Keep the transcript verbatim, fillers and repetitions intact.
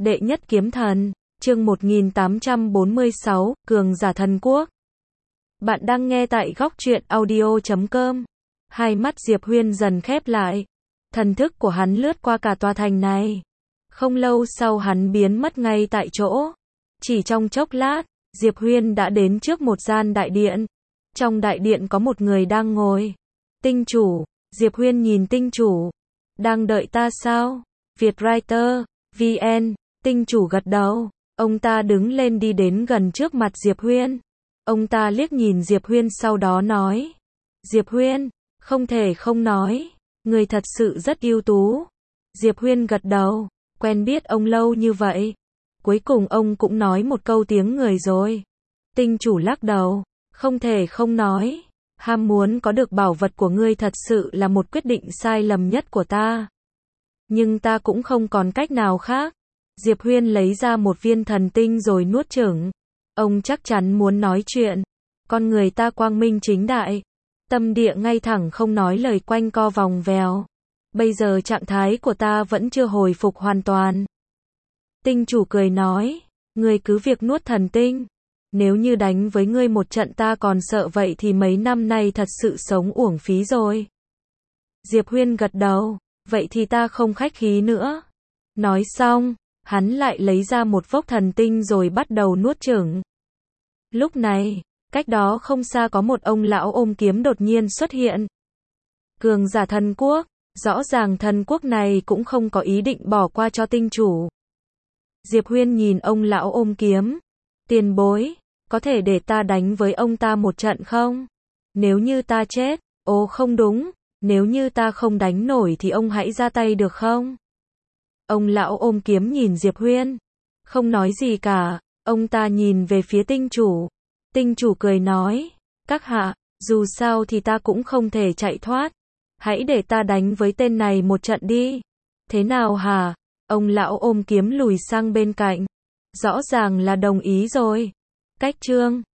Đệ nhất kiếm thần, chương một nghìn tám trăm bốn mươi sáu, cường giả thần quốc. Bạn đang nghe tại góc truyện audio chấm com. Hai mắt Diệp Huyên dần khép lại. Thần thức của hắn lướt qua cả tòa thành này. Không lâu sau hắn biến mất ngay tại chỗ. Chỉ trong chốc lát, Diệp Huyên đã đến trước một gian đại điện. Trong đại điện có một người đang ngồi. Tinh chủ, Diệp Huyên nhìn tinh chủ. Đang đợi ta sao? Vietwriter, vê en, tinh chủ gật đầu. Ông ta đứng lên đi đến gần trước mặt Diệp Huyên. Ông ta liếc nhìn Diệp Huyên sau đó nói. Diệp Huyên, không thể không nói. Người thật sự rất ưu tú. Diệp Huyên gật đầu. Quen biết ông lâu như vậy. Cuối cùng ông cũng nói một câu tiếng người rồi. Tinh chủ lắc đầu. Không thể không nói. Ham muốn có được bảo vật của ngươi thật sự là một quyết định sai lầm nhất của ta. Nhưng ta cũng không còn cách nào khác. Diệp Huyên lấy ra một viên thần tinh rồi nuốt chửng. Ông chắc chắn muốn nói chuyện. Con người ta quang minh chính đại. Tâm địa ngay thẳng không nói lời quanh co vòng vèo. Bây giờ trạng thái của ta vẫn chưa hồi phục hoàn toàn. Tinh chủ cười nói. Ngươi cứ việc nuốt thần tinh. Nếu như đánh với ngươi một trận ta còn sợ vậy thì mấy năm nay thật sự sống uổng phí rồi. Diệp Huyên gật đầu. Vậy thì ta không khách khí nữa. Nói xong, hắn lại lấy ra một vốc thần tinh rồi bắt đầu nuốt chửng. Lúc này, cách đó không xa có một ông lão ôm kiếm đột nhiên xuất hiện. Cường giả thần quốc, rõ ràng thần quốc này cũng không có ý định bỏ qua cho tinh chủ. Diệp Huyên nhìn ông lão ôm kiếm. Tiền bối, có thể để ta đánh với ông ta một trận không? Nếu như ta chết, ồ không đúng. Nếu như ta không đánh nổi thì ông hãy ra tay được không? Ông lão ôm kiếm nhìn Diệp Huyên. Không nói gì cả. Ông ta nhìn về phía tinh chủ. Tinh chủ cười nói. Các hạ, dù sao thì ta cũng không thể chạy thoát. Hãy để ta đánh với tên này một trận đi. Thế nào hả? Ông lão ôm kiếm lùi sang bên cạnh. Rõ ràng là đồng ý rồi. Cách chương